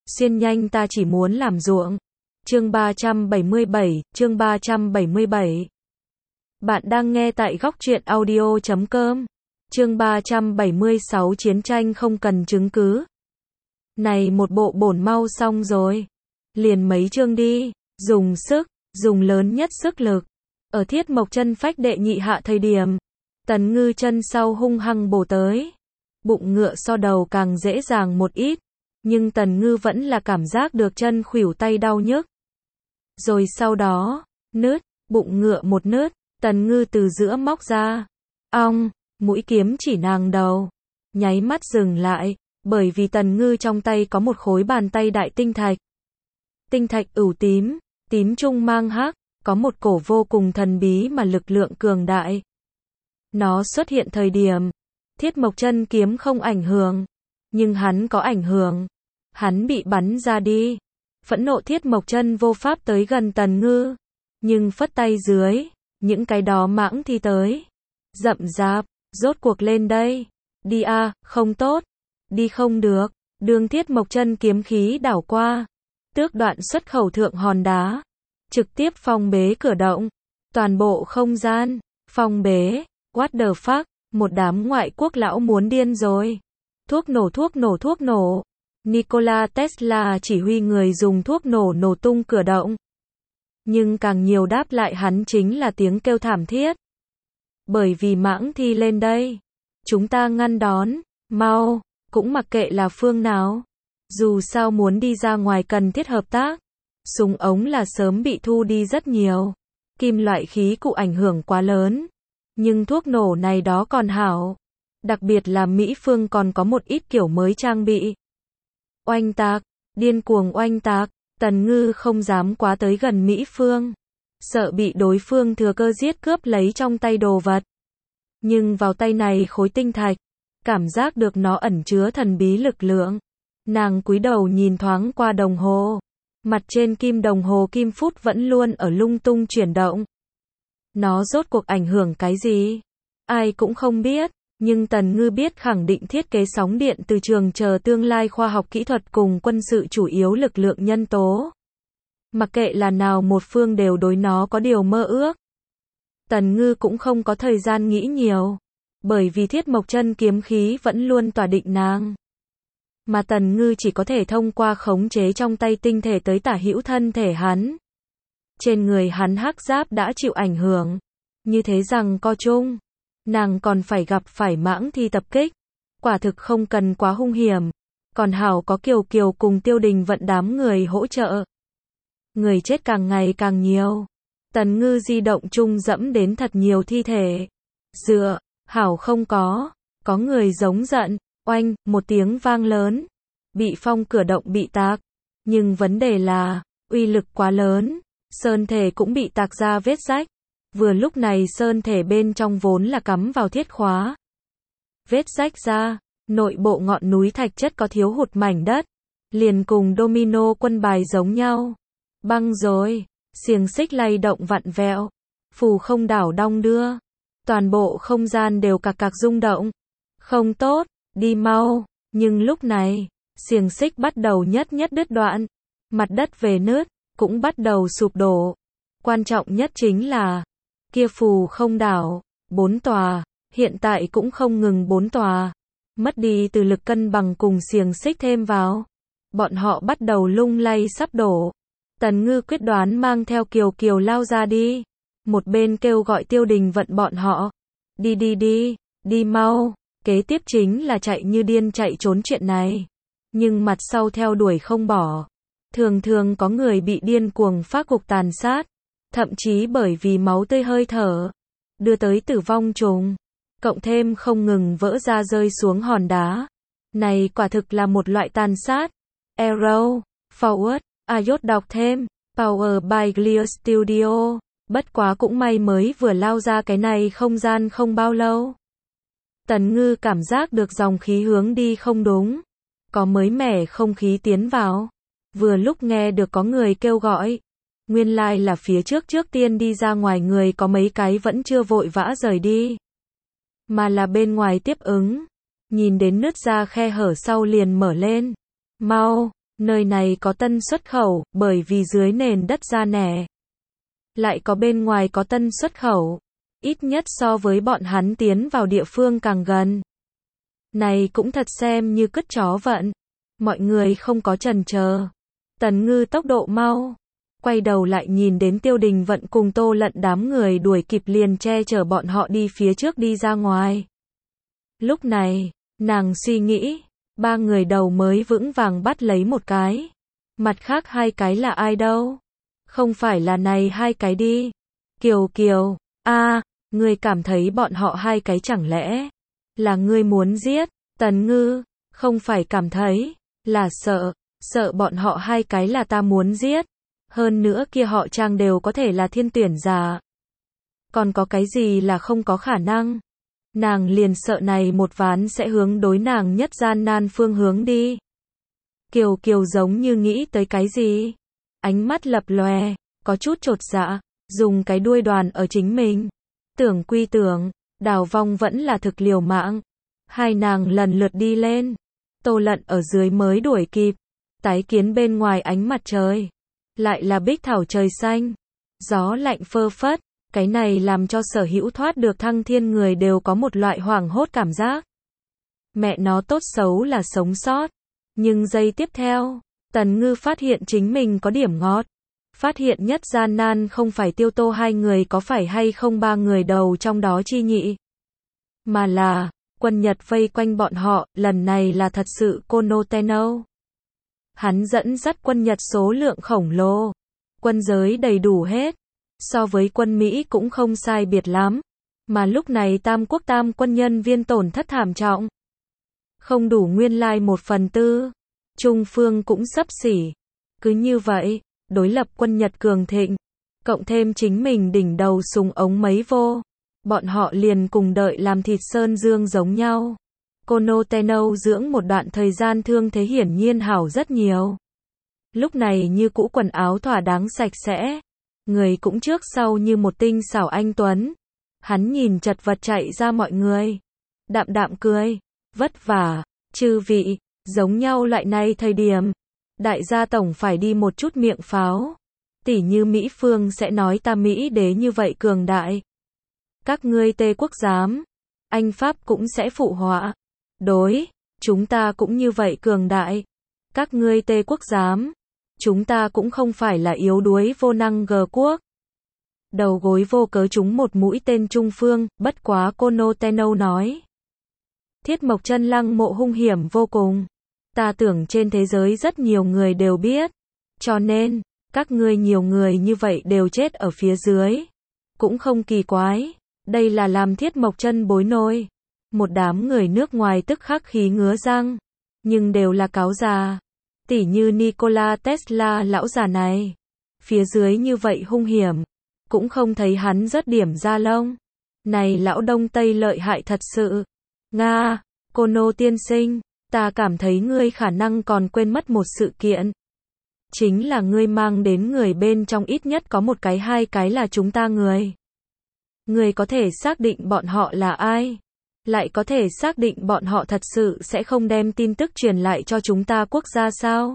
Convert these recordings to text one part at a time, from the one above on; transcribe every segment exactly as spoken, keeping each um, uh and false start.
Xuyên nhanh ta chỉ muốn làm ruộng. Chương ba trăm bảy mươi bảy, chương ba trăm bảy mươi bảy. Bạn đang nghe tại góc truyện audio chấm com. Chương ba trăm bảy mươi sáu chiến tranh không cần chứng cứ. Này một bộ bổn mau xong rồi. Liền mấy chương đi, dùng sức, dùng lớn nhất sức lực. Ở Thiết Mộc chân phách đệ nhị hạ thời điểm, Tần Ngư chân sau hung hăng bổ tới. Bụng ngựa so đầu càng dễ dàng một ít, nhưng Tần Ngư vẫn là cảm giác được chân khuỷu tay đau nhức. Rồi sau đó, nứt, bụng ngựa một nứt, Tần Ngư từ giữa móc ra. Ong, mũi kiếm chỉ nàng đầu. Nháy mắt dừng lại, bởi vì Tần Ngư trong tay có một khối bàn tay đại tinh thạch. Tinh thạch ửu tím, tím trung mang hắc, có một cổ vô cùng thần bí mà lực lượng cường đại. Nó xuất hiện thời điểm, Thiết Mộc chân kiếm không ảnh hưởng, nhưng hắn có ảnh hưởng. Hắn bị bắn ra đi. Phẫn nộ Thiết Mộc chân vô pháp tới gần Tần Ngư, nhưng phất tay dưới, những cái đó mãng thi tới. Rậm rạp, rốt cuộc lên đây. Đi a, à, không tốt. Đi không được. Đường Thiết Mộc chân kiếm khí đảo qua, tước đoạn xuất khẩu thượng hòn đá, trực tiếp phong bế cửa động. Toàn bộ không gian phong bế. What the fuck, một đám ngoại quốc lão muốn điên rồi. Thuốc nổ thuốc nổ thuốc nổ. Nikola Tesla chỉ huy người dùng thuốc nổ nổ tung cửa động. Nhưng càng nhiều đáp lại hắn chính là tiếng kêu thảm thiết. Bởi vì mãng thi lên đây. Chúng ta ngăn đón, mau, cũng mặc kệ là phương nào. Dù sao muốn đi ra ngoài cần thiết hợp tác. Súng ống là sớm bị thu đi rất nhiều. Kim loại khí cụ ảnh hưởng quá lớn. Nhưng thuốc nổ này đó còn hảo. Đặc biệt là Mỹ phương còn có một ít kiểu mới trang bị. Oanh tạc, điên cuồng oanh tạc, Tần Ngư không dám quá tới gần Mỹ phương. Sợ bị đối phương thừa cơ giết cướp lấy trong tay đồ vật. Nhưng vào tay này khối tinh thạch, cảm giác được nó ẩn chứa thần bí lực lượng. Nàng cúi đầu nhìn thoáng qua đồng hồ. Mặt trên kim đồng hồ kim phút vẫn luôn ở lung tung chuyển động. Nó rốt cuộc ảnh hưởng cái gì? Ai cũng không biết. Nhưng Tần Ngư biết khẳng định thiết kế sóng điện từ trường chờ tương lai khoa học kỹ thuật cùng quân sự chủ yếu lực lượng nhân tố. Mặc kệ là nào một phương đều đối nó có điều mơ ước. Tần Ngư cũng không có thời gian nghĩ nhiều. Bởi vì Thiết Mộc chân kiếm khí vẫn luôn tỏa định nàng. Mà Tần Ngư chỉ có thể thông qua khống chế trong tay tinh thể tới tả hữu thân thể hắn. Trên người hắn hắc giáp đã chịu ảnh hưởng. Như thế rằng co chung. Nàng còn phải gặp phải mãng thi tập kích. Quả thực không cần quá hung hiểm. Còn hảo có Kiều Kiều cùng Tiêu Đình vận đám người hỗ trợ. Người chết càng ngày càng nhiều. Tần Ngư di động chung dẫm đến thật nhiều thi thể. Dựa, hảo không có. Có người giống giận. Oanh, một tiếng vang lớn. Bị phong cửa động bị tạc. Nhưng vấn đề là, uy lực quá lớn. Sơn thể cũng bị tạc ra vết rách. Vừa lúc này sơn thể bên trong vốn là cắm vào thiết khóa. Vết rách ra, nội bộ ngọn núi thạch chất có thiếu hụt mảnh đất. Liền cùng domino quân bài giống nhau. Băng rồi, xiềng xích lay động vặn vẹo. Phù không đảo đong đưa. Toàn bộ không gian đều cạc cạc rung động. Không tốt, đi mau. Nhưng lúc này, xiềng xích bắt đầu nhất nhất đứt đoạn. Mặt đất về nứt, cũng bắt đầu sụp đổ. Quan trọng nhất chính là kia phù không đảo, bốn tòa, hiện tại cũng không ngừng bốn tòa. Mất đi từ lực cân bằng cùng xiềng xích thêm vào. Bọn họ bắt đầu lung lay sắp đổ. Tần Ngư quyết đoán mang theo Kiều Kiều lao ra đi. Một bên kêu gọi Tiêu Đình vận bọn họ. Đi đi đi, đi mau. Kế tiếp chính là chạy như điên chạy trốn chuyện này. Nhưng mặt sau theo đuổi không bỏ. Thường thường có người bị điên cuồng phá cục tàn sát. Thậm chí bởi vì máu tươi hơi thở, đưa tới tử vong trùng. Cộng thêm không ngừng vỡ ra rơi xuống hòn đá. Này quả thực là một loại tàn sát. Arrow, Forward, Ayot đọc thêm. Power by Clear Studio. Bất quá cũng may mới vừa lao ra cái này không gian không bao lâu. Tần Ngư cảm giác được dòng khí hướng đi không đúng. Có mới mẻ không khí tiến vào. Vừa lúc nghe được có người kêu gọi. Nguyên lai like là phía trước trước tiên đi ra ngoài người có mấy cái vẫn chưa vội vã rời đi. Mà là bên ngoài tiếp ứng. Nhìn đến nứt ra khe hở sau liền mở lên. Mau, Nơi này có tân xuất khẩu, bởi vì dưới nền đất ra nẻ. Lại có bên ngoài có tân xuất khẩu. Ít nhất so với bọn hắn tiến vào địa phương càng gần. Này cũng thật xem như cứt chó vận. Mọi người không có chần chờ. Tần Ngư tốc độ mau. Quay đầu lại nhìn đến Tiêu Đình Vận cùng Tô Lận đám người đuổi kịp liền che chở bọn họ đi phía trước đi ra ngoài. Lúc này, nàng suy nghĩ, ba người đầu mới vững vàng bắt lấy một cái. Mặt khác hai cái là ai đâu? Không phải là này hai cái đi. Kiều Kiều, a, ngươi cảm thấy bọn họ hai cái chẳng lẽ là ngươi muốn giết? Tần Ngư, không phải cảm thấy, là sợ, sợ bọn họ hai cái là ta muốn giết. Hơn nữa kia họ Trang đều có thể là thiên tuyển giả. Còn có cái gì là không có khả năng? Nàng liền sợ này một ván sẽ hướng đối nàng nhất gian nan phương hướng đi. Kiều Kiều giống như nghĩ tới cái gì? Ánh mắt lập lòe, có chút chột dạ, dùng cái đuôi đoàn ở chính mình. Tưởng quy tưởng, Đào Vong vẫn là thực liều mạng. Hai nàng lần lượt đi lên. Tô Lận ở dưới mới đuổi kịp. Tái kiến bên ngoài ánh mặt trời. Lại là bích thảo trời xanh. Gió lạnh phơ phất. Cái này làm cho sở hữu thoát được thăng thiên người đều có một loại hoảng hốt cảm giác. Mẹ nó tốt xấu là sống sót. Nhưng giây tiếp theo, Tần Ngư phát hiện chính mình có điểm ngọt. Phát hiện nhất gian nan không phải Tiêu Tô hai người có phải hay không ba người đầu trong đó chi nhị. Mà là, quân Nhật vây quanh bọn họ, lần này là thật sự Kono Tenno. Hắn dẫn dắt quân Nhật số lượng khổng lồ. Quân giới đầy đủ hết. So với quân Mỹ cũng không sai biệt lắm. Mà lúc này Tam Quốc Tam quân nhân viên tổn thất thảm trọng. Không đủ nguyên lai một phần tư. Trung phương cũng xấp xỉ. Cứ như vậy, đối lập quân Nhật cường thịnh. Cộng thêm chính mình đỉnh đầu súng ống mấy vô. Bọn họ liền cùng đợi làm thịt sơn dương giống nhau. Kono Tenno dưỡng một đoạn thời gian thương thế hiển nhiên hảo rất nhiều. Lúc này như cũ quần áo thỏa đáng sạch sẽ. Người cũng trước sau như một tinh xảo anh tuấn. Hắn nhìn chật vật chạy ra mọi người. Đạm đạm cười. Vất vả. Chư vị. Giống nhau loại này thời điểm. Đại gia tổng phải đi một chút miệng pháo. Tỉ như Mỹ Phương sẽ nói ta Mỹ đế như vậy cường đại. Các ngươi Tây quốc giám. Anh Pháp cũng sẽ phụ họa. Đối. Chúng ta cũng như vậy cường đại. Các ngươi Tây quốc giám. Chúng ta cũng không phải là yếu đuối vô năng G quốc. Đầu gối vô cớ chúng một mũi tên Trung Phương, bất quá Kono Tenno nói. Thiết Mộc Chân Lăng mộ hung hiểm vô cùng. Ta tưởng trên thế giới rất nhiều người đều biết. Cho nên, các ngươi nhiều người như vậy đều chết ở phía dưới. Cũng không kỳ quái. Đây là làm Thiết Mộc Chân bối nôi. Một đám người nước ngoài tức khắc khí ngứa răng. Nhưng đều là cáo già. Tỉ như Nikola Tesla lão già này. Phía dưới như vậy hung hiểm. Cũng không thấy hắn rớt điểm da lông. Này lão Đông Tây lợi hại thật sự. Nga, Kono tiên sinh, ta cảm thấy ngươi khả năng còn quên mất một sự kiện. Chính là ngươi mang đến người bên trong ít nhất có một cái hai cái là chúng ta người. Ngươi có thể xác định bọn họ là ai? Lại có thể xác định bọn họ thật sự sẽ không đem tin tức truyền lại cho chúng ta quốc gia sao?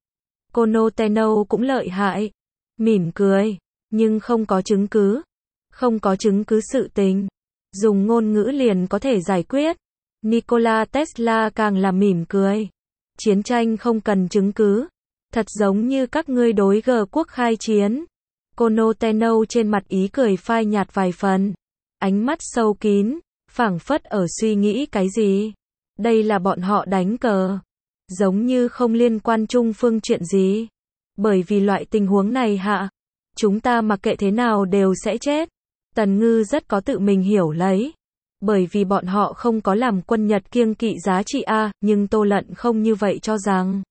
Kono Tenno cũng lợi hại. Mỉm cười. Nhưng không có chứng cứ. Không có chứng cứ sự tình. Dùng ngôn ngữ liền có thể giải quyết. Nikola Tesla càng là mỉm cười. Chiến tranh không cần chứng cứ. Thật giống như các ngươi đối G quốc khai chiến. Kono Tenno trên mặt ý cười phai nhạt vài phần. Ánh mắt sâu kín. Phảng phất ở suy nghĩ cái gì. Đây là bọn họ đánh cờ. Giống như không liên quan Trung Phương chuyện gì. Bởi vì loại tình huống này hạ. Chúng ta mặc kệ thế nào đều sẽ chết. Tần Ngư rất có tự mình hiểu lấy. Bởi vì bọn họ không có làm quân Nhật kiêng kỵ giá trị A, nhưng Tô Lận không như vậy cho rằng.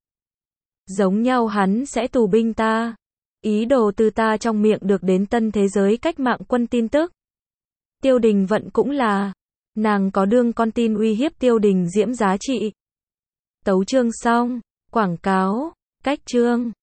Giống nhau hắn sẽ tù binh ta. Ý đồ từ ta trong miệng được đến tân thế giới cách mạng quân tin tức. Tiêu Đình Vận cũng là. Nàng có đương con tin uy hiếp Tiêu Đình Diễm giá trị. Tấu chương xong. Quảng cáo. Cách chương.